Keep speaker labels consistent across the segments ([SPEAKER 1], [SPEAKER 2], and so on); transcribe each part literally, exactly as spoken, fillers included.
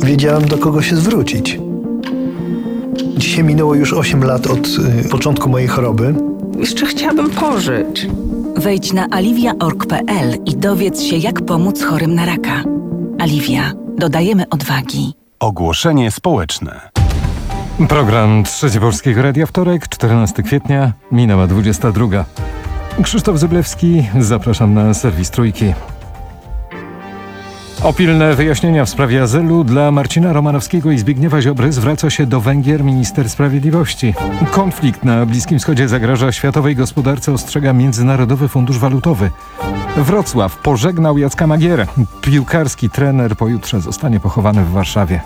[SPEAKER 1] wiedziałem, do kogo się zwrócić. Dzisiaj minęło już osiem lat od y, początku mojej choroby.
[SPEAKER 2] Jeszcze chciałabym pożyć.
[SPEAKER 3] Wejdź na aliwia kropka org kropka pe el i dowiedz się, jak pomóc chorym na raka. Aliwia. Dodajemy odwagi.
[SPEAKER 4] Ogłoszenie społeczne.
[SPEAKER 5] Program Trzecie Polskiego Radia, wtorek, czternastego kwietnia, minęła dwudziesta druga. Krzysztof Zyblewski, zapraszam na serwis Trójki. O pilne wyjaśnienia w sprawie azylu dla Marcina Romanowskiego i Zbigniewa Ziobry zwraca się do Węgier minister sprawiedliwości. Konflikt na Bliskim Wschodzie zagraża światowej gospodarce, ostrzega Międzynarodowy Fundusz Walutowy. Wrocław pożegnał Jacka Magierę. Piłkarski trener pojutrze zostanie pochowany w Warszawie.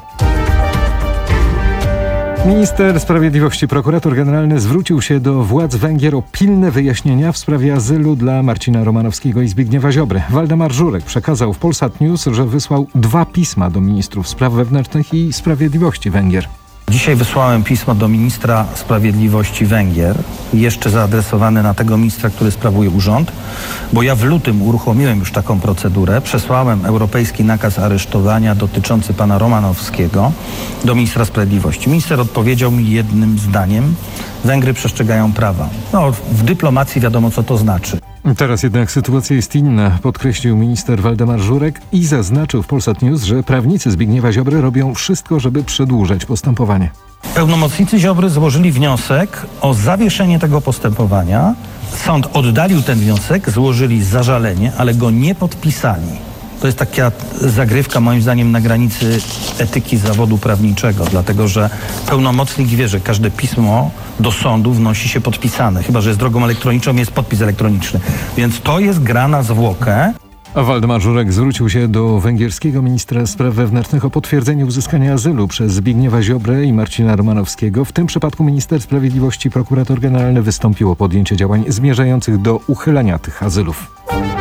[SPEAKER 5] Minister Sprawiedliwości, prokurator generalny zwrócił się do władz Węgier o pilne wyjaśnienia w sprawie azylu dla Marcina Romanowskiego i Zbigniewa Ziobry. Waldemar Żurek przekazał w Polsat News, że wysłał dwa pisma do ministrów spraw wewnętrznych i sprawiedliwości Węgier.
[SPEAKER 6] Dzisiaj wysłałem pismo do ministra sprawiedliwości Węgier, jeszcze zaadresowane na tego ministra, który sprawuje urząd, bo ja w lutym uruchomiłem już taką procedurę. Przesłałem europejski nakaz aresztowania dotyczący pana Romanowskiego do ministra sprawiedliwości. Minister odpowiedział mi jednym zdaniem: Węgry przestrzegają prawa. No, w dyplomacji wiadomo, co to znaczy.
[SPEAKER 5] Teraz jednak sytuacja jest inna, podkreślił minister Waldemar Żurek i zaznaczył w Polsat News, że prawnicy Zbigniewa Ziobry robią wszystko, żeby przedłużać postępowanie.
[SPEAKER 6] Pełnomocnicy Ziobry złożyli wniosek o zawieszenie tego postępowania. Sąd oddalił ten wniosek, złożyli zażalenie, ale go nie podpisali. To jest taka zagrywka, moim zdaniem, na granicy etyki zawodu prawniczego, dlatego że pełnomocnik wie, że każde pismo do sądu wnosi się podpisane, chyba że jest drogą elektroniczną, jest podpis elektroniczny. Więc to jest gra na zwłokę.
[SPEAKER 5] A Waldemar Żurek zwrócił się do węgierskiego ministra spraw wewnętrznych o potwierdzenie uzyskania azylu przez Zbigniewa Ziobrę i Marcina Romanowskiego. W tym przypadku minister sprawiedliwości, prokurator generalny wystąpił o podjęcie działań zmierzających do uchylenia tych azylów.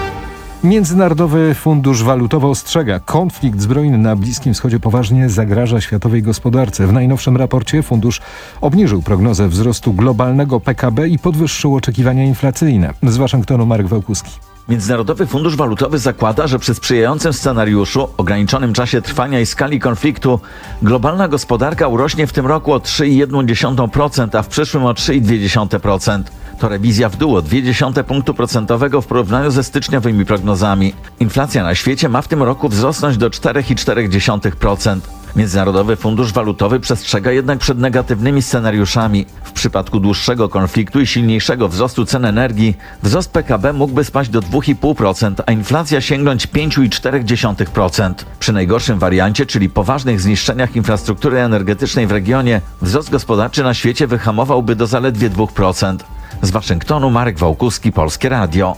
[SPEAKER 5] Międzynarodowy Fundusz Walutowy ostrzega, konflikt zbrojny na Bliskim Wschodzie poważnie zagraża światowej gospodarce. W najnowszym raporcie fundusz obniżył prognozę wzrostu globalnego P K B i podwyższył oczekiwania inflacyjne. Z Waszyngtonu Marek Wełkuski.
[SPEAKER 7] Międzynarodowy Fundusz Walutowy zakłada, że przy sprzyjającym scenariuszu, ograniczonym czasie trwania i skali konfliktu, globalna gospodarka urośnie w tym roku o trzy przecinek jeden procent, a w przyszłym o trzy przecinek dwa procent. To rewizja w dół o zero przecinek dwa punktu procentowego w porównaniu ze styczniowymi prognozami. Inflacja na świecie ma w tym roku wzrosnąć do cztery przecinek cztery procent. Międzynarodowy Fundusz Walutowy przestrzega jednak przed negatywnymi scenariuszami. W przypadku dłuższego konfliktu i silniejszego wzrostu cen energii, wzrost P K B mógłby spaść do dwa przecinek pięć procent, a inflacja sięgnąć pięć przecinek cztery procent. Przy najgorszym wariancie, czyli poważnych zniszczeniach infrastruktury energetycznej w regionie, wzrost gospodarczy na świecie wyhamowałby do zaledwie dwa procent. Z Waszyngtonu Marek Wałkuski, Polskie Radio.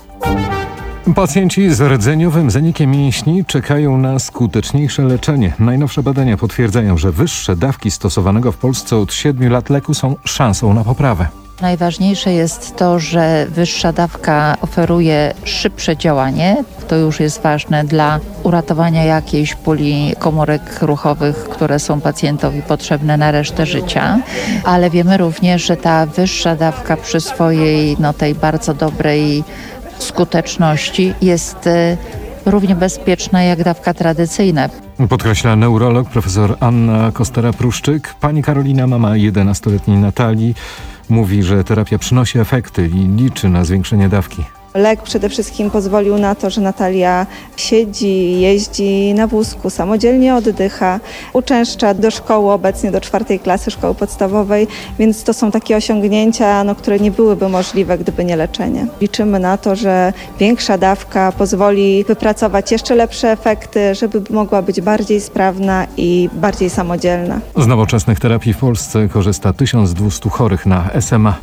[SPEAKER 5] Pacjenci z rdzeniowym zanikiem mięśni czekają na skuteczniejsze leczenie. Najnowsze badania potwierdzają, że wyższe dawki stosowanego w Polsce od siedmiu lat leku są szansą na poprawę.
[SPEAKER 8] Najważniejsze jest to, że wyższa dawka oferuje szybsze działanie. To już jest ważne dla uratowania jakiejś puli komórek ruchowych, które są pacjentowi potrzebne na resztę życia. Ale wiemy również, że ta wyższa dawka przy swojej no, tej bardzo dobrej skuteczności jest równie bezpieczna jak dawka tradycyjna.
[SPEAKER 5] Podkreśla neurolog profesor Anna Kostera-Pruszczyk. Pani Karolina, mama jedenastoletniej Natalii, mówi, że terapia przynosi efekty i liczy na zwiększenie dawki.
[SPEAKER 9] Lek przede wszystkim pozwolił na to, że Natalia siedzi, jeździ na wózku, samodzielnie oddycha, uczęszcza do szkoły, obecnie do czwartej klasy szkoły podstawowej, więc to są takie osiągnięcia, no, które nie byłyby możliwe, gdyby nie leczenie. Liczymy na to, że większa dawka pozwoli wypracować jeszcze lepsze efekty, żeby mogła być bardziej sprawna i bardziej samodzielna.
[SPEAKER 5] Z nowoczesnych terapii w Polsce korzysta tysiąc dwieście chorych na S M A.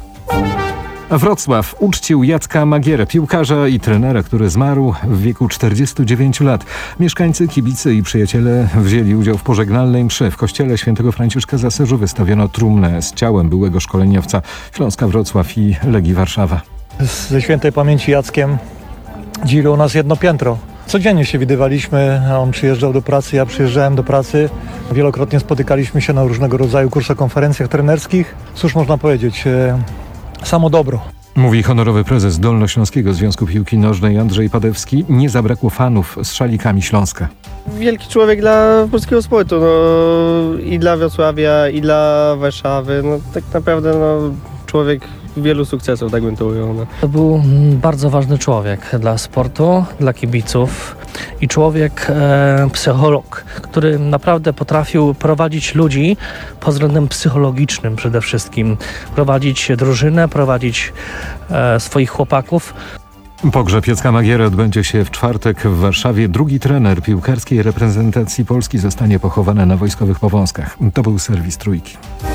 [SPEAKER 5] Wrocław uczcił Jacka Magierę, piłkarza i trenera, który zmarł w wieku czterdziestu dziewięciu lat. Mieszkańcy, kibice i przyjaciele wzięli udział w pożegnalnej mszy. W kościele świętego Franciszka z Asyżu wystawiono trumnę z ciałem byłego szkoleniowca Śląska Wrocław i Legii Warszawa.
[SPEAKER 10] Ze świętej pamięci Jackiem dzieliło nas jedno piętro. Codziennie się widywaliśmy, on przyjeżdżał do pracy, ja przyjeżdżałem do pracy. Wielokrotnie spotykaliśmy się na różnego rodzaju kursach, konferencjach trenerskich. Cóż można powiedzieć, samo dobro.
[SPEAKER 5] Mówi honorowy prezes Dolnośląskiego Związku Piłki Nożnej Andrzej Padewski. Nie zabrakło fanów z szalikami Śląska.
[SPEAKER 11] Wielki człowiek dla polskiego sportu, no, i dla Wrocławia, i dla Warszawy. No, tak naprawdę no, człowiek wielu sukcesów, tak bym to ujął. No.
[SPEAKER 12] To był bardzo ważny człowiek dla sportu, dla kibiców i człowiek, e, psycholog, który naprawdę potrafił prowadzić ludzi pod względem psychologicznym przede wszystkim. Prowadzić drużynę, prowadzić e, swoich chłopaków.
[SPEAKER 5] Pogrzeb Jacka Magiery odbędzie się w czwartek w Warszawie. Drugi trener piłkarskiej reprezentacji Polski zostanie pochowany na Wojskowych Powązkach. To był serwis Trójki.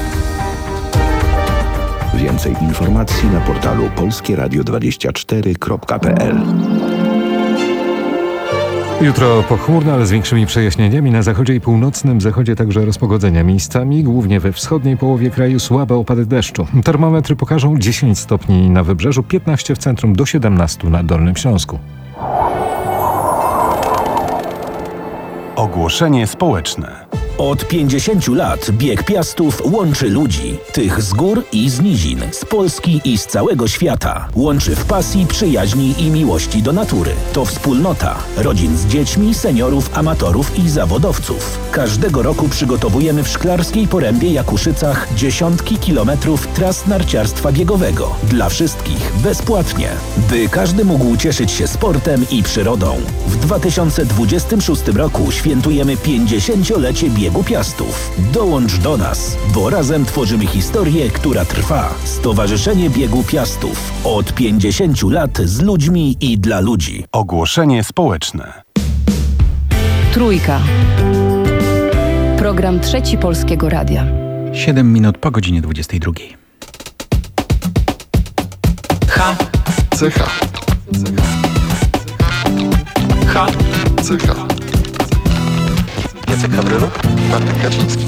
[SPEAKER 13] Więcej informacji na portalu polskie radio dwadzieścia cztery kropka p l.
[SPEAKER 5] Jutro pochmurno, ale z większymi przejaśnieniami. Na zachodzie i północnym zachodzie także rozpogodzenia miejscami. Głównie we wschodniej połowie kraju słabe opady deszczu. Termometry pokażą dziesięć stopni na wybrzeżu, piętnaście w centrum, do siedemnastu na Dolnym Śląsku.
[SPEAKER 4] Ogłoszenie społeczne.
[SPEAKER 14] Od pięćdziesięciu lat Bieg Piastów łączy ludzi. Tych z gór i z nizin, z Polski i z całego świata. Łączy w pasji, przyjaźni i miłości do natury. To wspólnota rodzin z dziećmi, seniorów, amatorów i zawodowców. Każdego roku przygotowujemy w Szklarskiej Porębie Jakuszycach dziesiątki kilometrów tras narciarstwa biegowego. Dla wszystkich bezpłatnie. By każdy mógł cieszyć się sportem i przyrodą. W dwa tysiące dwudziestym szóstym roku świętujemy pięćdziesięciolecie biegu Biegu Piastów. Dołącz do nas, bo razem tworzymy historię, która trwa. Stowarzyszenie Biegu Piastów. Od pięćdziesięciu lat z ludźmi i dla ludzi.
[SPEAKER 4] Ogłoszenie społeczne.
[SPEAKER 15] Trójka. Program Trzeci Polskiego Radia.
[SPEAKER 16] Siedem minut po godzinie dwudziestej drugiej.
[SPEAKER 17] H.
[SPEAKER 18] Cecha.
[SPEAKER 17] H.
[SPEAKER 18] Cecha.
[SPEAKER 17] Jacek Hawrylu.
[SPEAKER 18] Marek Kaczyński.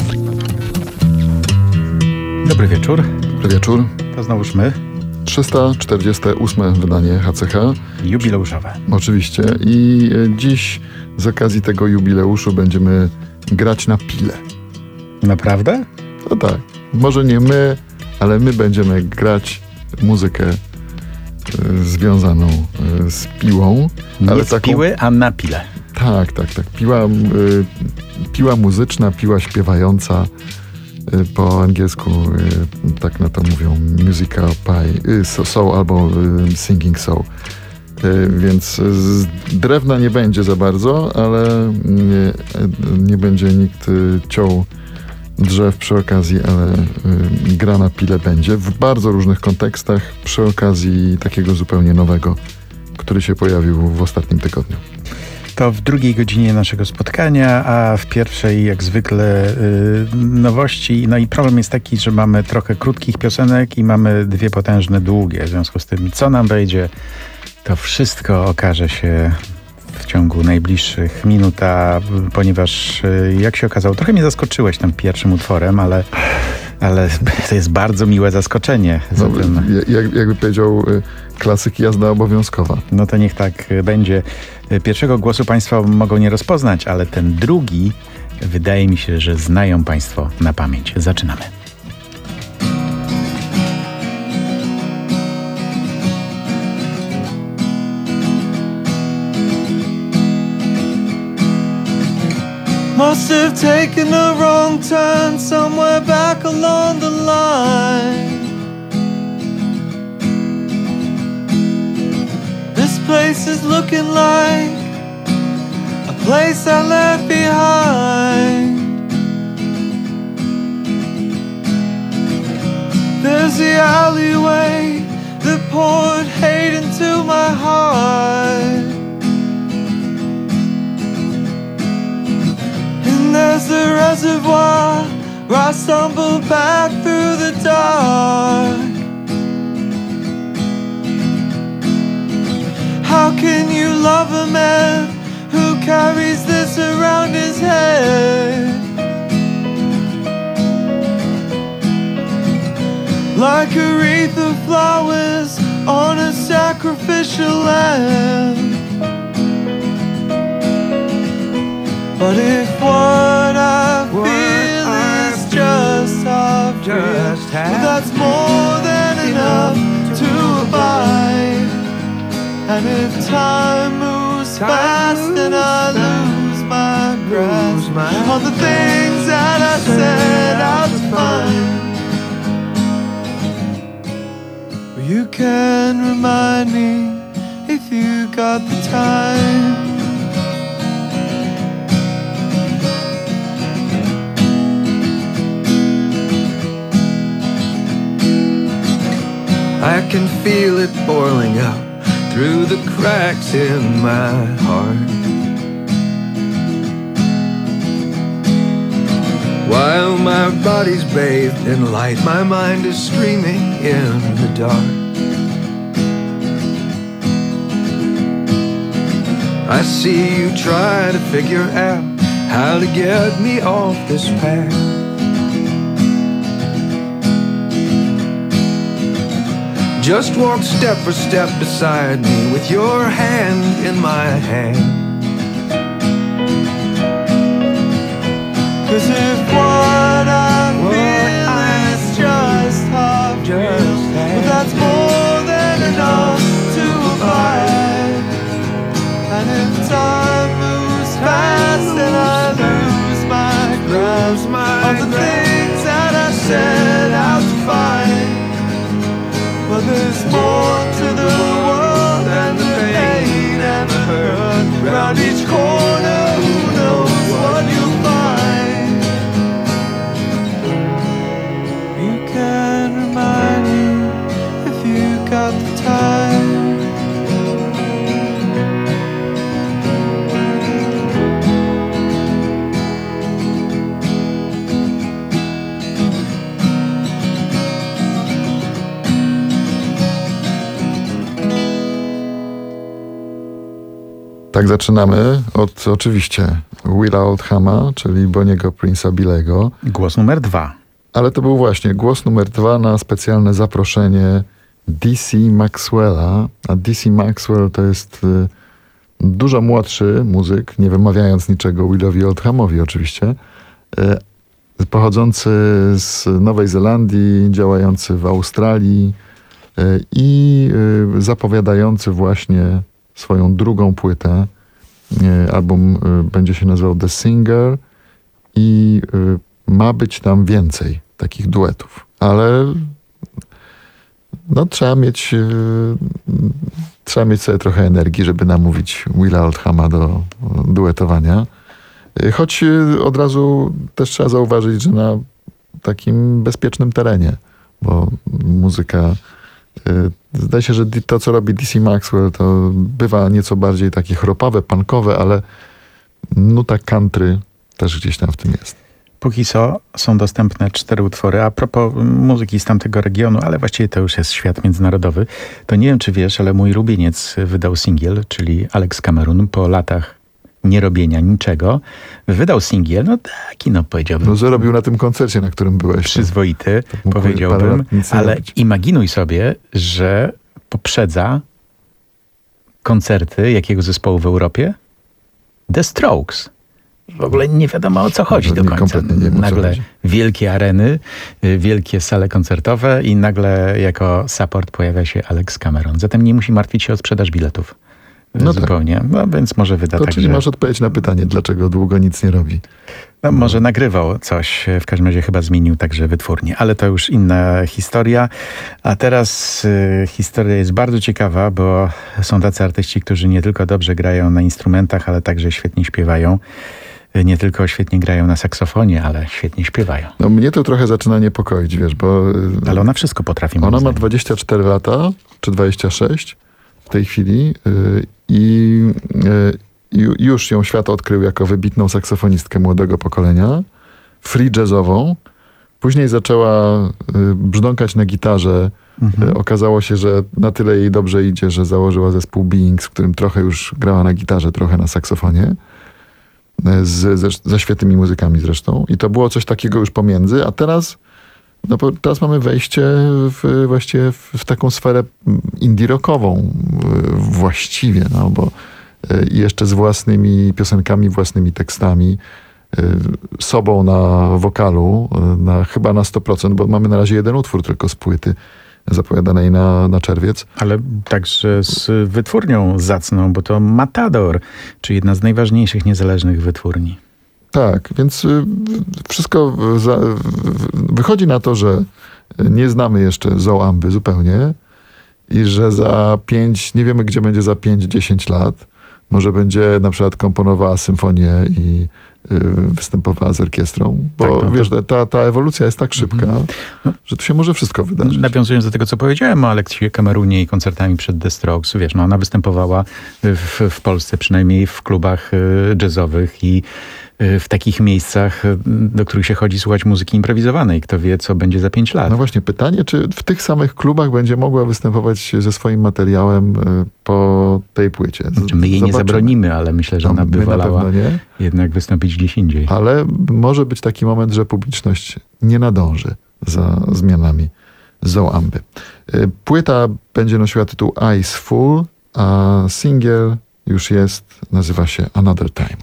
[SPEAKER 16] Dobry wieczór.
[SPEAKER 18] Dobry wieczór.
[SPEAKER 16] To znowuż my.
[SPEAKER 18] trzysta czterdzieste ósme wydanie H C H.
[SPEAKER 16] Jubileuszowe.
[SPEAKER 18] Oczywiście. I dziś z okazji tego jubileuszu będziemy grać na pile.
[SPEAKER 16] Naprawdę?
[SPEAKER 18] No tak. Może nie my, ale my będziemy grać muzykę y, związaną y, z piłą.
[SPEAKER 16] Nie
[SPEAKER 18] ale
[SPEAKER 16] z
[SPEAKER 18] taką...
[SPEAKER 16] piły, a na pile.
[SPEAKER 18] Tak, tak, tak. Piła, y, piła muzyczna, piła śpiewająca. Y, po angielsku y, tak na to mówią musical pie, y, soul albo y, singing soul. Y, więc z drewna nie będzie za bardzo, ale nie, nie będzie nikt y, ciął drzew przy okazji, ale y, gra na pile będzie w bardzo różnych kontekstach przy okazji takiego zupełnie nowego, który się pojawił w ostatnim tygodniu.
[SPEAKER 16] To w drugiej godzinie naszego spotkania, a w pierwszej jak zwykle yy, nowości. No i problem jest taki, że mamy trochę krótkich piosenek i mamy dwie potężne długie. W związku z tym, co nam wejdzie, to wszystko okaże się w ciągu najbliższych minut, a ponieważ yy, jak się okazało, trochę mnie zaskoczyłeś tym pierwszym utworem, ale... Ale to jest bardzo miłe zaskoczenie.
[SPEAKER 18] No, jak, jakby powiedział y, klasyk, jazda obowiązkowa.
[SPEAKER 16] No to niech tak będzie. Pierwszego głosu Państwo mogą nie rozpoznać, ale ten drugi wydaje mi się, że znają Państwo na pamięć. Zaczynamy.
[SPEAKER 19] Must have taken a wrong turn somewhere back along the line. This place is looking like a place I left behind. There's the alleyway that poured hate into my heart. And there's the reservoir where I stumbled back through the dark. How can you love a man who carries this around his head? Like a wreath of flowers on a sacrificial lamb. But if what I what feel I is feel just half real, well, that's more than enough to abide. And if time moves fast, then I lose my grasp on the things that I set out to find. You can remind me if you got the time. I can feel it boiling up through the cracks in my heart. While my body's bathed in light, my mind is streaming in the dark. I see you try to figure out how to get me off this path. Just walk step for step beside me with your hand in my hand. 'Cause if what I feel is just half real, but that's more than enough to abide. And if time moves fast, then I lose my grasp of the things that I set out to find. But there's more to the world than the pain and the hurt. Round each corner, who knows what you'll find. You can remind me if you got the time.
[SPEAKER 18] Tak zaczynamy od oczywiście Willa Oldhama, czyli Bonniego Prince'a Billego.
[SPEAKER 16] Głos numer dwa.
[SPEAKER 18] Ale to był właśnie głos numer dwa na specjalne zaproszenie D C Maxwella. A D C Maxwell to jest y, dużo młodszy muzyk, nie wymawiając niczego Willowi Oldhamowi oczywiście, y, pochodzący z Nowej Zelandii, działający w Australii y, i y, zapowiadający właśnie swoją drugą płytę. Album y, będzie się nazywał The Singer i y, ma być tam więcej takich duetów. Ale no, trzeba mieć y, trzeba mieć sobie trochę energii, żeby namówić Willa Oldhama do duetowania. Y, choć y, od razu też trzeba zauważyć, że na takim bezpiecznym terenie, bo muzyka zdaje się, że to, co robi D C Maxwell, to bywa nieco bardziej takie chropawe, punkowe, ale nuta country też gdzieś tam w tym jest.
[SPEAKER 16] Póki co są dostępne cztery utwory. A propos muzyki z tamtego regionu, ale właściwie to już jest świat międzynarodowy, to nie wiem, czy wiesz, ale mój ulubieniec wydał singiel, czyli Alex Cameron, po latach nierobienia niczego, wydał singiel, no taki, no powiedziałbym.
[SPEAKER 18] No zarobił na tym koncercie, na którym byłeś.
[SPEAKER 16] Przyzwoity, powiedziałbym, ale robić. Imaginuj sobie, że poprzedza koncerty jakiego zespołu w Europie? The Strokes. W ogóle nie wiadomo, o co chodzi do końca. Nagle wielkie areny, wielkie sale koncertowe i nagle jako support pojawia się Alex Cameron. Zatem nie musi martwić się o sprzedaż biletów. No zupełnie. Tak. No więc może wyda
[SPEAKER 18] to
[SPEAKER 16] tak,
[SPEAKER 18] czyli
[SPEAKER 16] że...
[SPEAKER 18] masz odpowiedź na pytanie, dlaczego długo nic nie robi.
[SPEAKER 16] No, no może nagrywał coś, w każdym razie chyba zmienił także wytwórnię, ale to już inna historia. A teraz y, historia jest bardzo ciekawa, bo są tacy artyści, którzy nie tylko dobrze grają na instrumentach, ale także świetnie śpiewają. Nie tylko świetnie grają na saksofonie, ale świetnie śpiewają.
[SPEAKER 18] No mnie to trochę zaczyna niepokoić, wiesz, bo...
[SPEAKER 16] Ale ona wszystko potrafi.
[SPEAKER 18] Ona ma dwadzieścia cztery lata, czy dwadzieścia sześć w tej chwili y, i y, już ją świat odkrył jako wybitną saksofonistkę młodego pokolenia, free jazzową. Później zaczęła y, brzdąkać na gitarze. Mhm. Y, okazało się, że na tyle jej dobrze idzie, że założyła zespół Beings, w którym trochę już grała na gitarze, trochę na saksofonie. Z, ze, ze świetnymi muzykami zresztą. I to było coś takiego już pomiędzy, a teraz no, teraz mamy wejście w, właściwie w, w taką sferę indie rockową właściwie, no bo i jeszcze z własnymi piosenkami, własnymi tekstami, sobą na wokalu, na, chyba na sto procent, bo mamy na razie jeden utwór tylko z płyty. zapowiadanej na, na czerwiec.
[SPEAKER 16] Ale także z wytwórnią zacną, bo to Matador, czyli jedna z najważniejszych niezależnych wytwórni.
[SPEAKER 18] Tak, więc y, wszystko za, wychodzi na to, że nie znamy jeszcze Zoamby zupełnie i że za pięć, nie wiemy gdzie będzie za pięć dziesięć lat. Może będzie na przykład komponowała symfonię i y, występowała z orkiestrą, bo
[SPEAKER 16] tak, no
[SPEAKER 18] wiesz,
[SPEAKER 16] to...
[SPEAKER 18] ta, ta ewolucja jest tak szybka, mm. no, że tu się może wszystko wydarzyć.
[SPEAKER 16] Nawiązując do tego, co powiedziałem o Aleksiu Camerunie i koncertami przed The Strokes, wiesz, no ona występowała w, w Polsce, przynajmniej w klubach jazzowych i w takich miejscach, do których się chodzi słuchać muzyki improwizowanej. Kto wie, co będzie za pięć lat.
[SPEAKER 18] No właśnie, pytanie, czy w tych samych klubach będzie mogła występować ze swoim materiałem po tej płycie?
[SPEAKER 16] Znaczy, my jej
[SPEAKER 18] Zobaczymy.
[SPEAKER 16] nie zabronimy, ale myślę, że
[SPEAKER 18] no,
[SPEAKER 16] ona by wolała
[SPEAKER 18] nie.
[SPEAKER 16] jednak wystąpić gdzieś indziej.
[SPEAKER 18] Ale może być taki moment, że publiczność nie nadąży za zmianami Zoamby. Płyta będzie nosiła tytuł Eyes Full, a singiel już jest, nazywa się Another Time.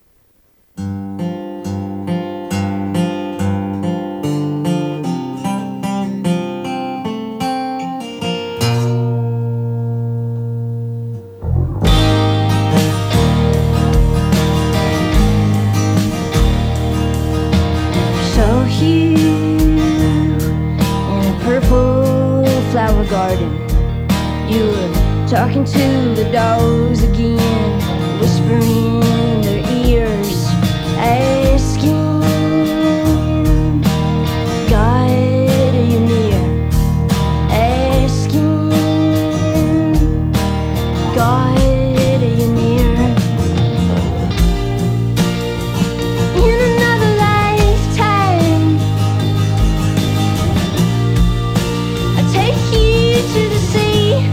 [SPEAKER 20] Talking to the dogs again, whispering in their ears, asking, God, are you near? Asking, God, are you near? In another lifetime, I take you to the sea.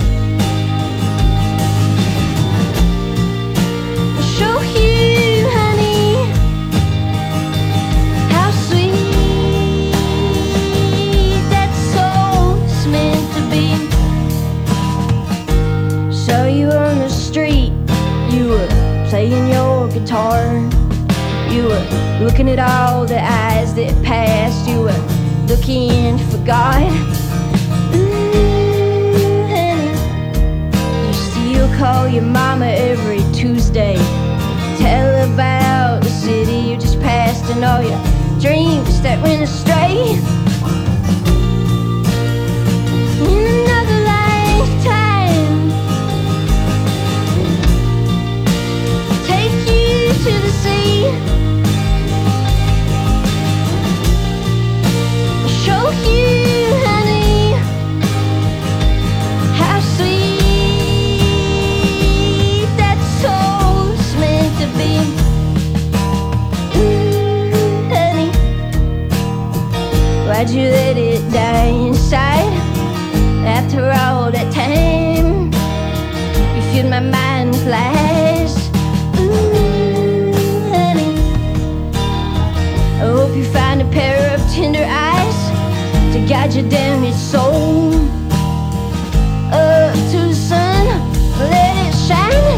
[SPEAKER 20] Playing your guitar, you were looking at all the eyes that passed, you were looking for God. Ooh, honey, you still call your mama every Tuesday, tell about the city you just passed and all your dreams that went astray. In another lifetime, to the sea, show you, honey, how sweet that soul's meant to be. Ooh, honey, why'd you let it die inside? After all that time, you filled my mind with lies. I hope you find a pair of tender eyes to guide your damaged soul up to the sun, let it shine.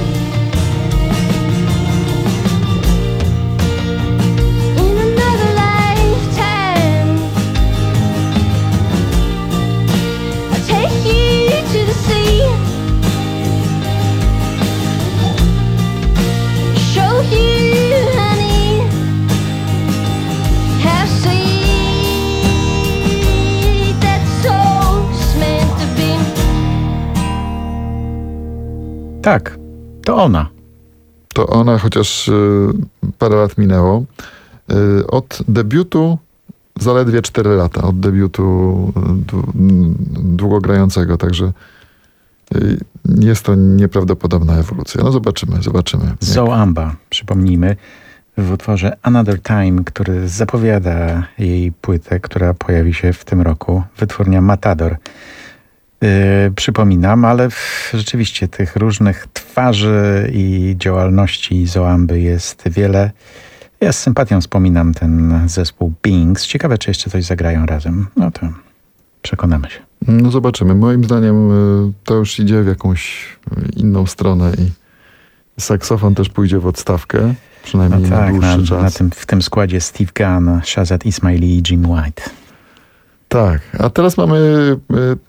[SPEAKER 20] In another lifetime, I'll take you to the sea, show you,
[SPEAKER 16] tak, to ona.
[SPEAKER 18] To ona, chociaż y, parę lat minęło. Y, od debiutu zaledwie cztery lata. Od debiutu długogrającego, także y, jest to nieprawdopodobna ewolucja. No zobaczymy, zobaczymy.
[SPEAKER 16] Zoamba, przypomnijmy, w utworze Another Time, który zapowiada jej płytę, która pojawi się w tym roku. Wytwórnia Matador. Yy, przypominam, ale w, rzeczywiście tych różnych twarzy i działalności Zoamby jest wiele. Ja z sympatią wspominam ten zespół Beings. Ciekawe, czy jeszcze coś zagrają razem. No to przekonamy się.
[SPEAKER 18] No zobaczymy. Moim zdaniem y, to już idzie w jakąś inną stronę i saksofon też pójdzie w odstawkę. Przynajmniej
[SPEAKER 16] no
[SPEAKER 18] na
[SPEAKER 16] tak,
[SPEAKER 18] dłuższy
[SPEAKER 16] na,
[SPEAKER 18] czas.
[SPEAKER 16] Na tym, w tym składzie Steve Gunn, Shazad Ismaili i Jim White.
[SPEAKER 18] Tak, a teraz mamy y,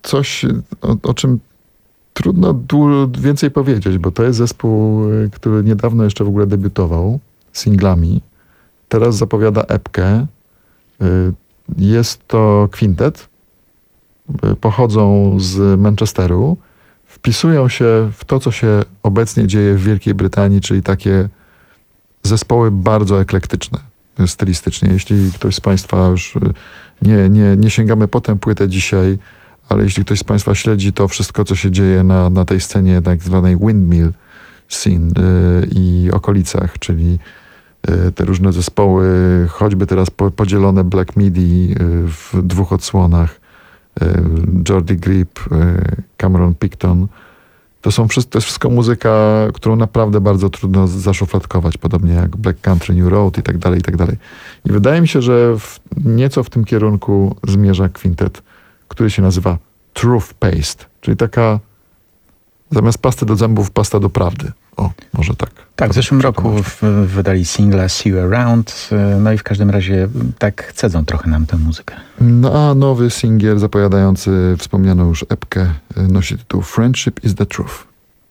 [SPEAKER 18] coś, o, o czym trudno du- więcej powiedzieć, bo to jest zespół, y, który niedawno jeszcze w ogóle debiutował singlami. Teraz zapowiada epkę. Y, Jest to kwintet. Y, Pochodzą z Manchesteru. Wpisują się w to, co się obecnie dzieje w Wielkiej Brytanii, czyli takie zespoły bardzo eklektyczne stylistycznie. Jeśli ktoś z Państwa już, y, nie, nie, nie sięgamy po tę płytę dzisiaj, ale jeśli ktoś z Państwa śledzi to wszystko, co się dzieje na, na tej scenie tak zwanej windmill scene y, i okolicach, czyli y, te różne zespoły, choćby teraz po, podzielone Black Midi y, w dwóch odsłonach, y, Jordi Grip, y, Cameron Picton. To, są wszystko, to jest wszystko muzyka, którą naprawdę bardzo trudno zaszufladkować, podobnie jak Black Country New Road i tak dalej, i tak dalej. I wydaje mi się, że w, nieco w tym kierunku zmierza kwintet, który się nazywa Truth Paste, czyli taka zamiast pasty do zębów, pasta do prawdy. O, może tak.
[SPEAKER 16] Tak, w zeszłym roku w, wydali singla See You Around, no i w każdym razie tak cedzą trochę nam tę muzykę.
[SPEAKER 18] No a nowy singiel zapowiadający wspomnianą już epkę nosi tytuł Friendship is the Truth.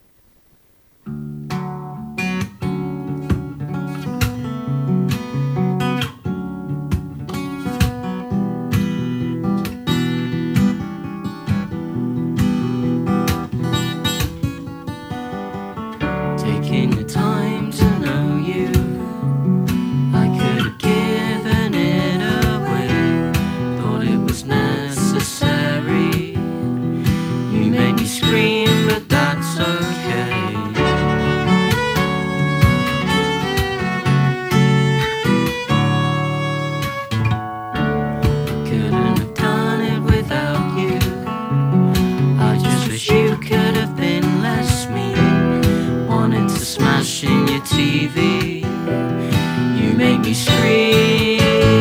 [SPEAKER 19] Taking the time to know you, I could have given it away. Thought it was necessary. You made me scream, but that's okay. Couldn't have done it without you. I just wish you could have been less mean. Wanted to smash in your T V. You make me scream.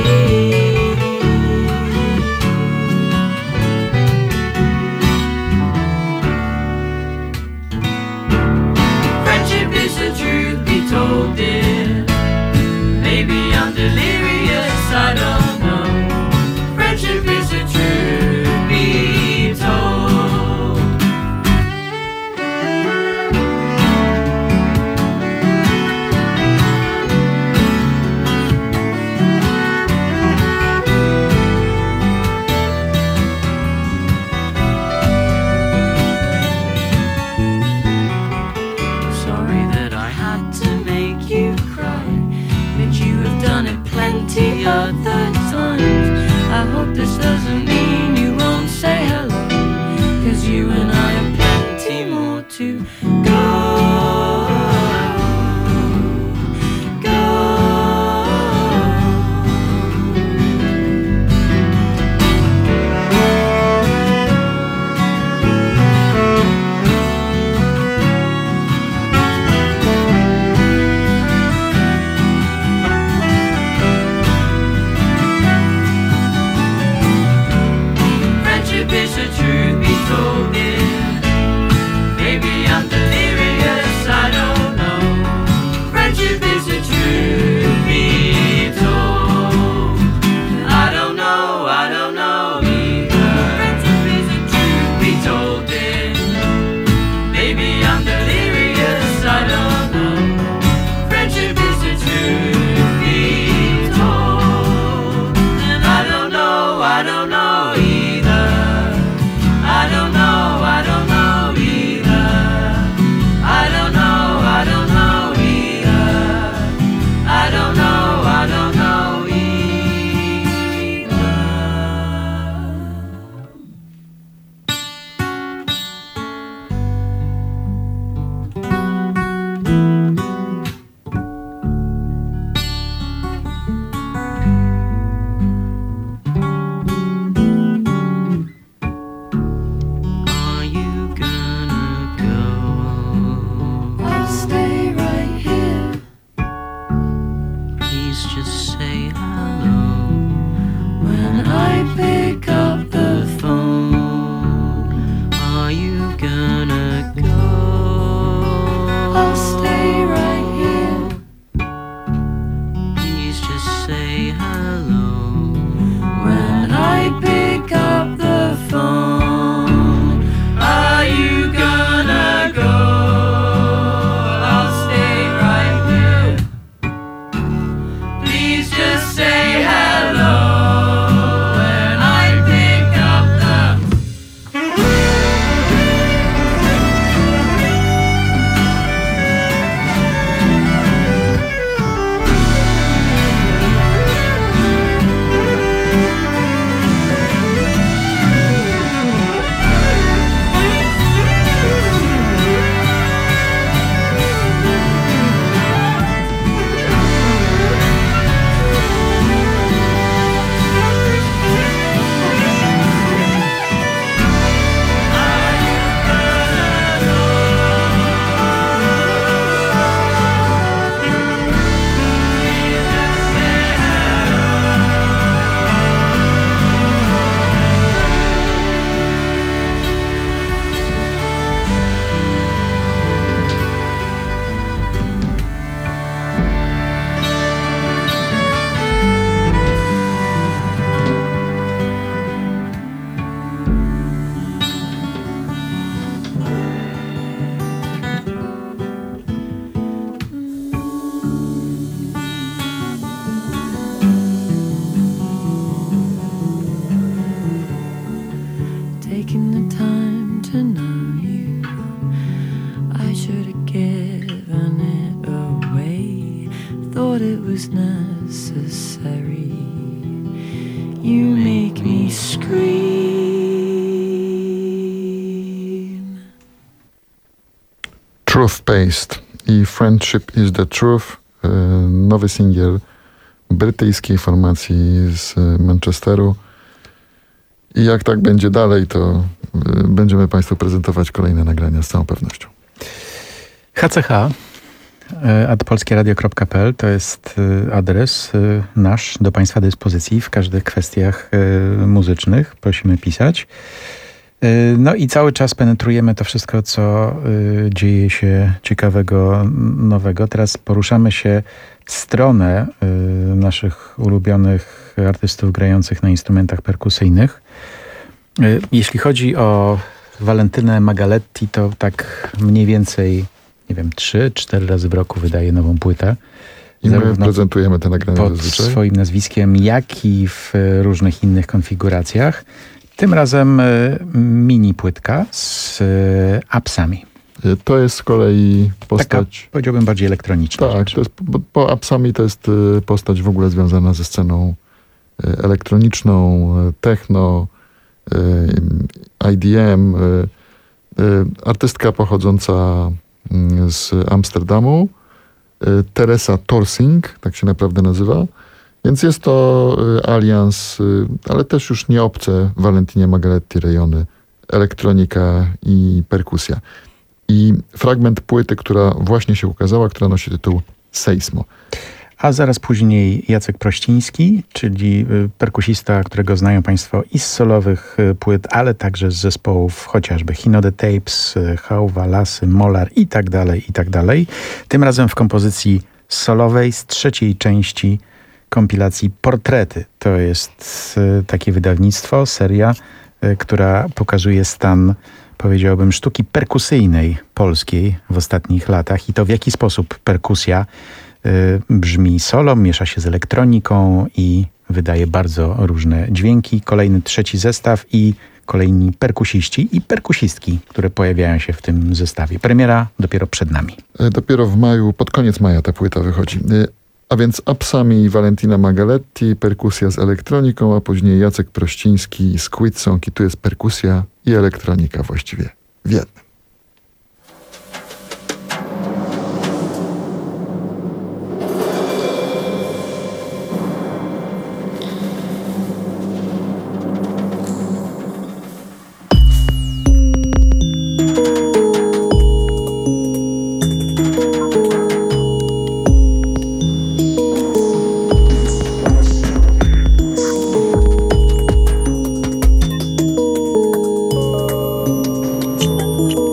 [SPEAKER 19] Friendship is the truth be told, dear. Maybe I'm delirious, I don't know. Friendship is the truth be told. Sorry that I had to make you cry, but you have done it plenty other times. I hope this doesn't mean you won't say hello, 'cause you and I have plenty more to go. it was necessary. You make me scream.
[SPEAKER 18] Truth Paste i Friendship is the Truth, nowy singiel brytyjskiej formacji z Manchesteru. I jak tak będzie dalej, to będziemy Państwu prezentować kolejne nagrania z całą pewnością.
[SPEAKER 16] H C H at polskieradio kropka p l to jest adres nasz do Państwa dyspozycji w każdych kwestiach muzycznych. Prosimy pisać. No i cały czas penetrujemy to wszystko, co dzieje się ciekawego, nowego. Teraz poruszamy się w stronę naszych ulubionych artystów grających na instrumentach perkusyjnych. Jeśli chodzi o Valentynę Magaletti, to tak mniej więcej, nie wiem, trzy, cztery razy w roku wydaje nową płytę.
[SPEAKER 18] I my prezentujemy te nagrania
[SPEAKER 16] pod
[SPEAKER 18] zazwyczaj
[SPEAKER 16] swoim nazwiskiem, jak i w różnych innych konfiguracjach. Tym razem mini płytka z apsami.
[SPEAKER 18] To jest z kolei postać...
[SPEAKER 16] Taka, powiedziałbym, bardziej elektroniczna.
[SPEAKER 18] Tak, to jest, bo, bo apsami to jest postać w ogóle związana ze sceną elektroniczną, techno, I D M. Artystka pochodząca z Amsterdamu, Teresa Torsing, tak się naprawdę nazywa. Więc jest to alians, ale też już nie obce Valentynie Magaletti rejony, elektronika i perkusja. I fragment płyty, która właśnie się ukazała, która nosi tytuł Seismo.
[SPEAKER 16] A zaraz później Jacek Prościński, czyli perkusista, którego znają Państwo i z solowych płyt, ale także z zespołów chociażby Hino the Tapes, Hałwa, Lasy, Molar i tak dalej, i tak dalej. Tym razem w kompozycji solowej z trzeciej części kompilacji Portrety. To jest takie wydawnictwo, seria, która pokazuje stan, powiedziałbym, sztuki perkusyjnej polskiej w ostatnich latach i to, w jaki sposób perkusja brzmi solo, miesza się z elektroniką i wydaje bardzo różne dźwięki. Kolejny, trzeci zestaw i kolejni perkusiści i perkusistki, które pojawiają się w tym zestawie. Premiera dopiero przed nami.
[SPEAKER 18] Dopiero w maju, pod koniec maja ta płyta wychodzi. A więc apsami Valentina Magaletti, perkusja z elektroniką, a później Jacek Prościński z Quid Song i tu jest perkusja i elektronika właściwie w jednym.
[SPEAKER 19] Thank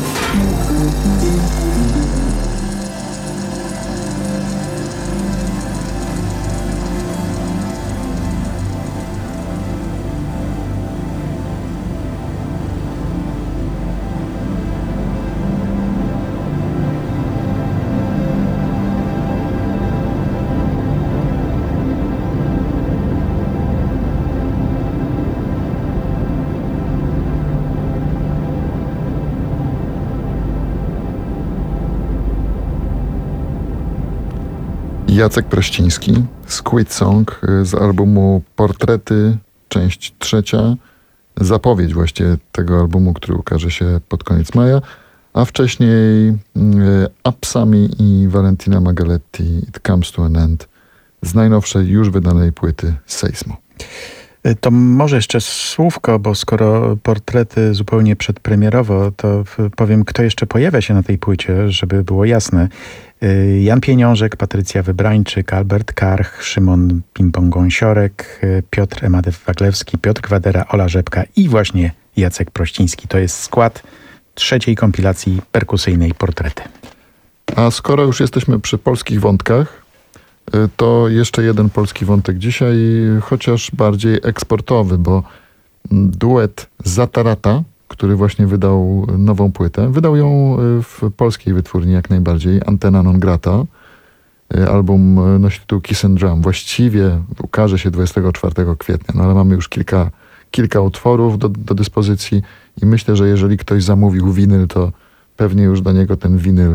[SPEAKER 18] Jacek Prościński, Squid Song z albumu Portrety, część trzecia. Zapowiedź właściwie tego albumu, który ukaże się pod koniec maja, a wcześniej y, Apsami i Valentina Magaletti It Comes to an End z najnowszej już wydanej płyty Seismo.
[SPEAKER 16] To może jeszcze słówko, bo skoro Portrety zupełnie przedpremierowo, to powiem, kto jeszcze pojawia się na tej płycie, żeby było jasne. Jan Pieniążek, Patrycja Wybrańczyk, Albert Karch, Szymon Pimpong-Gąsiorek, Piotr Emadew-Waglewski, Piotr Kwadera, Ola Rzepka i właśnie Jacek Prościński. To jest skład trzeciej kompilacji perkusyjnej Portrety.
[SPEAKER 18] A skoro już jesteśmy przy polskich wątkach, to jeszcze jeden polski wątek dzisiaj, chociaż bardziej eksportowy, bo duet Zatarata, który właśnie wydał nową płytę, wydał ją w polskiej wytwórni jak najbardziej, Antena Non Grata. Album nosi tytuł Kiss and Drum. Właściwie ukaże się dwudziestego czwartego kwietnia, no ale mamy już kilka, kilka utworów do, do dyspozycji i myślę, że jeżeli ktoś zamówił winyl, to pewnie już do niego ten winyl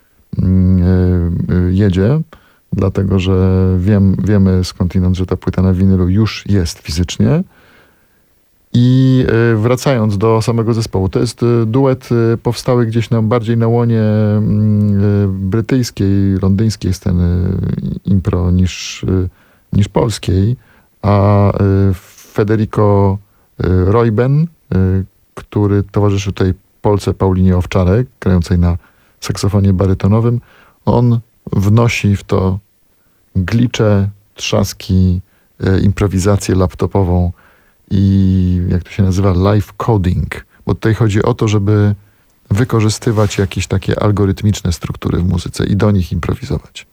[SPEAKER 18] yy, jedzie. Dlatego, że wiem, wiemy skądinąd, że ta płyta na winylu już jest fizycznie. I wracając do samego zespołu, to jest duet powstały gdzieś na, bardziej na łonie brytyjskiej, londyńskiej sceny impro niż, niż polskiej, a Federico Royben, który towarzyszył tej Polce Paulinie Owczarek, grającej na saksofonie barytonowym, on wnosi w to glicze, trzaski, e, improwizację laptopową i jak to się nazywa, live coding. Bo tutaj chodzi o to, żeby wykorzystywać jakieś takie algorytmiczne struktury w muzyce i do nich improwizować.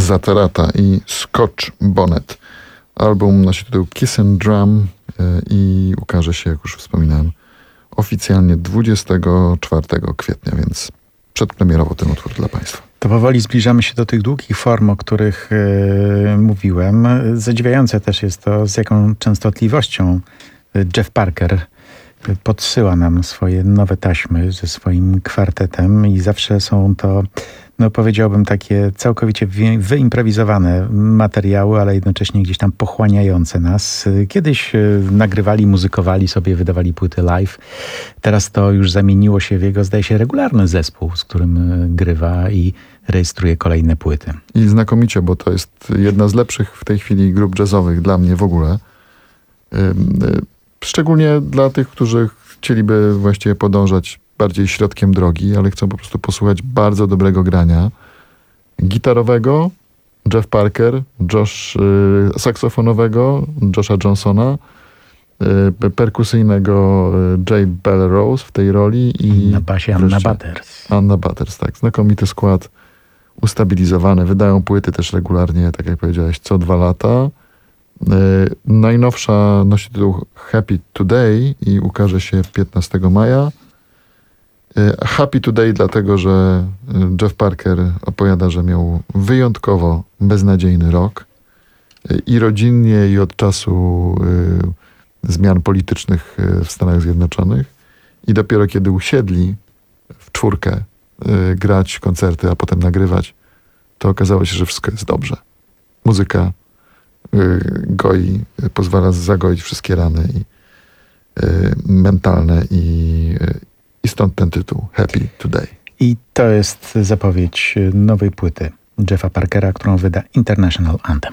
[SPEAKER 18] Zaterata i Scotch Bonnet. Album nosi tytuł Kiss and Drum i ukaże się, jak już wspominałem, oficjalnie dwudziestego czwartego kwietnia, więc przedpremierowo ten utwór dla Państwa.
[SPEAKER 16] To powoli zbliżamy się do tych długich form, o których yy, mówiłem. Zadziwiające też jest to, z jaką częstotliwością Jeff Parker podsyła nam swoje nowe taśmy ze swoim kwartetem i zawsze są to, no powiedziałbym, takie całkowicie wy, wyimprowizowane materiały, ale jednocześnie gdzieś tam pochłaniające nas. Kiedyś nagrywali, muzykowali sobie, wydawali płyty live. Teraz to już zamieniło się w jego, zdaje się, regularny zespół, z którym grywa i rejestruje kolejne płyty.
[SPEAKER 18] I znakomicie, bo to jest jedna z lepszych w tej chwili grup jazzowych dla mnie w ogóle. Szczególnie dla tych, którzy chcieliby właściwie podążać bardziej środkiem drogi, ale chcą po prostu posłuchać bardzo dobrego grania gitarowego, Jeff Parker, Josh, y, saksofonowego, Josha Johnsona, y, perkusyjnego y, Jay Belrose w tej roli i
[SPEAKER 16] na basie Anna Butters.
[SPEAKER 18] Anna Butters, tak. Znakomity skład, ustabilizowany. Wydają płyty też regularnie, tak jak powiedziałeś, co dwa lata. Y, najnowsza nosi tytuł Happy Today i ukaże się piętnastego maja. Happy Today dlatego, że Jeff Parker opowiada, że miał wyjątkowo beznadziejny rok i rodzinnie, i od czasu y, zmian politycznych w Stanach Zjednoczonych. I dopiero kiedy usiedli w czwórkę y, grać koncerty, a potem nagrywać, to okazało się, że wszystko jest dobrze. Muzyka y, goi, y, pozwala zagoić wszystkie rany i, y, mentalne i y, I stąd ten tytuł, Happy Today.
[SPEAKER 16] I to jest zapowiedź nowej płyty Jeffa Parkera, którą wyda International Anthem.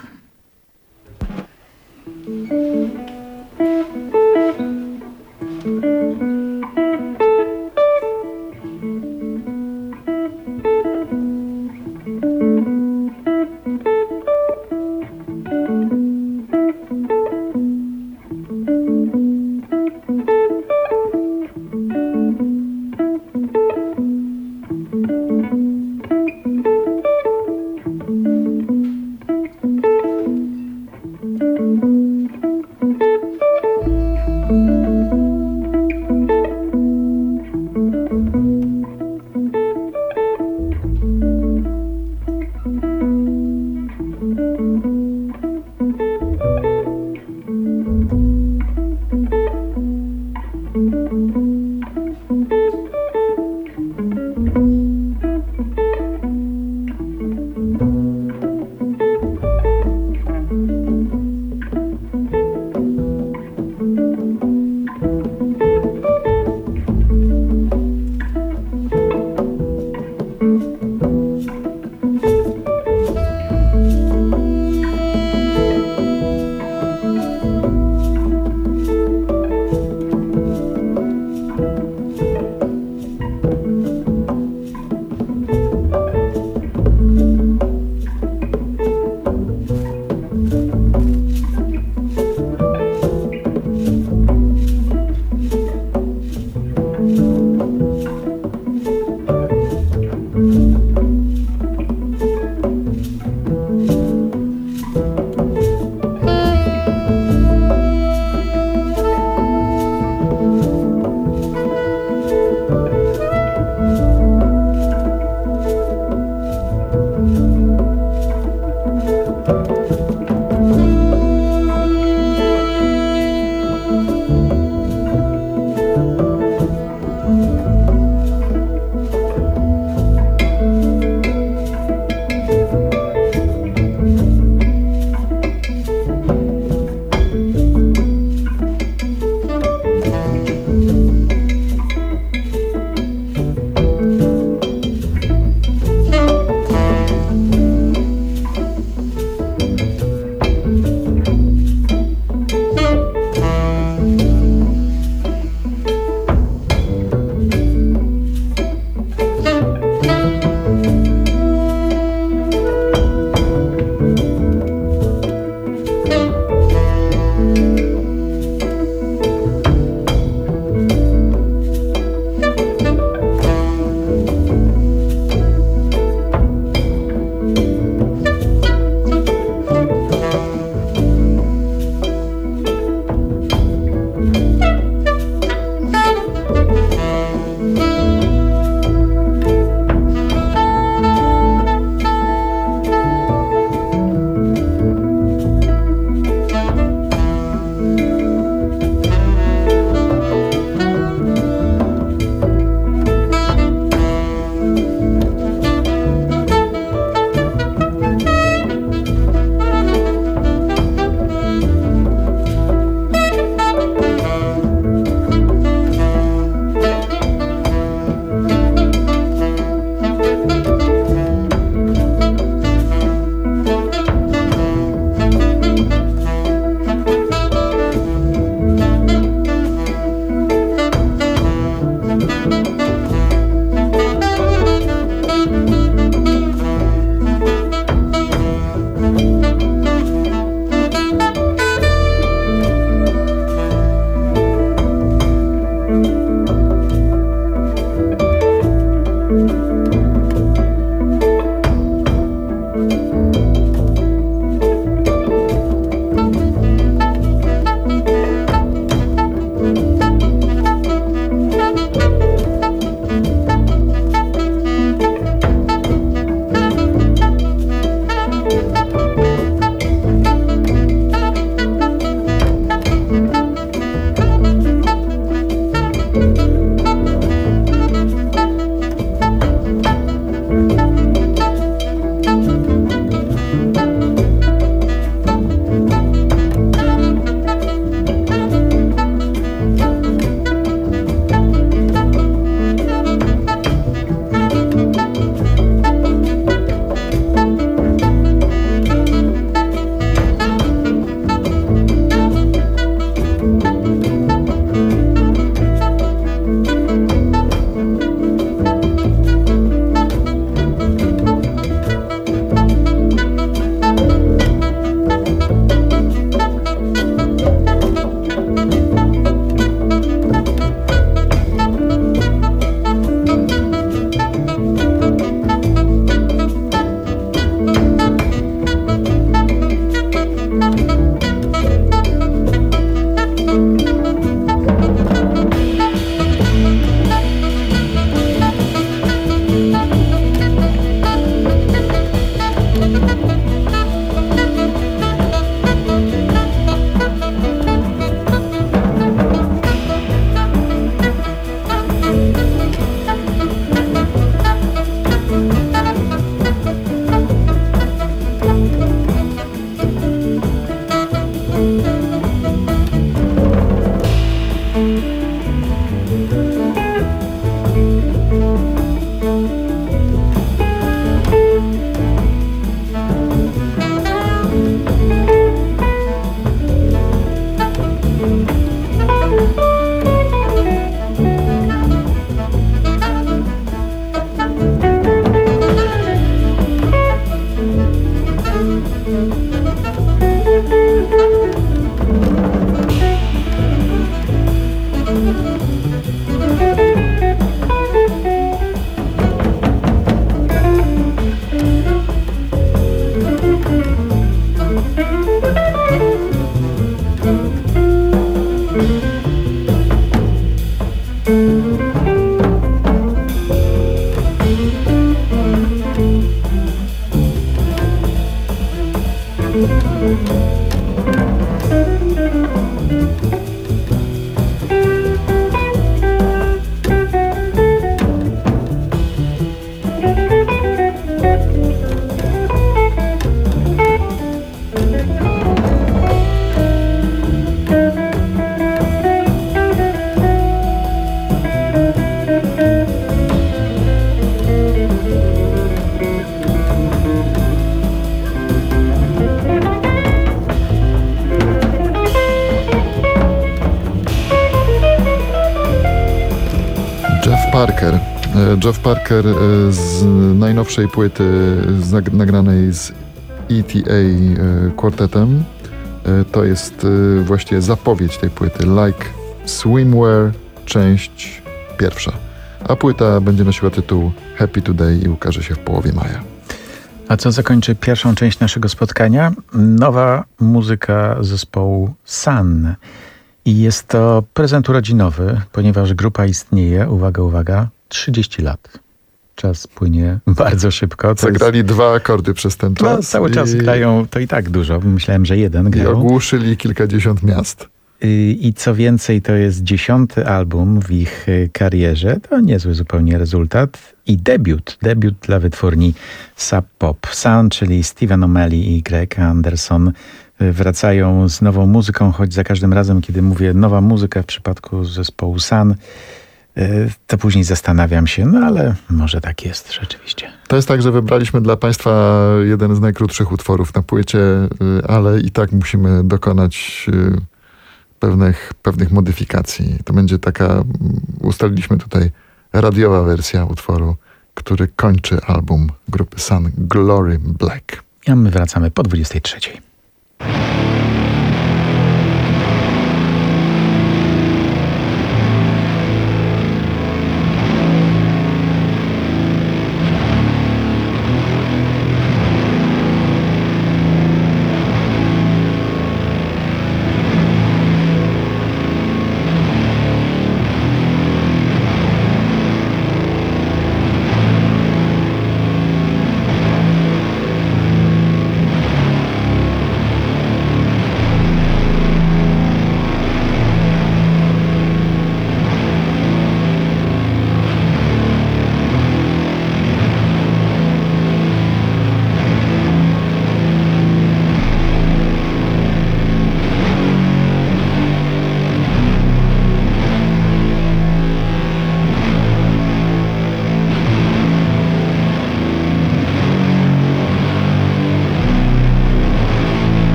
[SPEAKER 18] Parker. E, Jeff Parker e, z najnowszej płyty z nag- nagranej z E T A e, kwartetem. E, to jest e, właściwie zapowiedź tej płyty. Like Swimwear, część pierwsza. A płyta będzie nosiła tytuł Happy Today i ukaże się w połowie maja.
[SPEAKER 16] A co zakończy pierwszą część naszego spotkania? Nowa muzyka zespołu Sun. I jest to prezent urodzinowy, ponieważ grupa istnieje, uwaga, uwaga, trzydzieści lat. Czas płynie bardzo szybko. To
[SPEAKER 18] Zagrali
[SPEAKER 16] jest...
[SPEAKER 18] dwa akordy przez ten czas.
[SPEAKER 16] No, cały czas
[SPEAKER 18] i...
[SPEAKER 16] grają, to i tak dużo. Myślałem, że jeden
[SPEAKER 18] I
[SPEAKER 16] grał.
[SPEAKER 18] ogłuszyli kilkadziesiąt miast.
[SPEAKER 16] I co więcej, to jest dziesiąty album w ich karierze. To niezły zupełnie rezultat. I debiut, debiut dla wytwórni Sub Pop. Sun, czyli Stephen O'Malley i Greg Anderson, wracają z nową muzyką, choć za każdym razem, kiedy mówię nowa muzyka w przypadku zespołu Sun, to później zastanawiam się, no ale może tak jest rzeczywiście.
[SPEAKER 18] To jest tak, że wybraliśmy dla Państwa jeden z najkrótszych utworów na płycie, ale i tak musimy dokonać pewnych, pewnych modyfikacji. To będzie taka, ustaliliśmy tutaj, radiowa wersja utworu, który kończy album grupy Sun, Glory Black.
[SPEAKER 16] A my wracamy po dwudziestej trzeciej.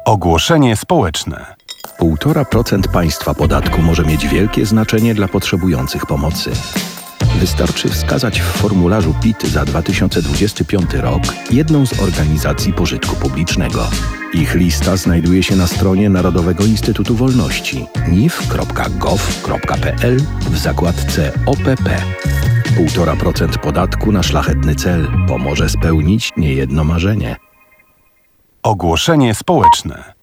[SPEAKER 4] Ogłoszenie społeczne.
[SPEAKER 13] Półtora procent państwa podatku może mieć wielkie znaczenie dla potrzebujących pomocy. Wystarczy wskazać w formularzu P I T za dwa tysiące dwudziesty piąty rok jedną z organizacji pożytku publicznego. Ich lista znajduje się na stronie Narodowego Instytutu Wolności N I W kropka gov kropka p l w zakładce O P P. Półtora procent podatku na szlachetny cel pomoże spełnić niejedno marzenie.
[SPEAKER 4] Ogłoszenie społeczne.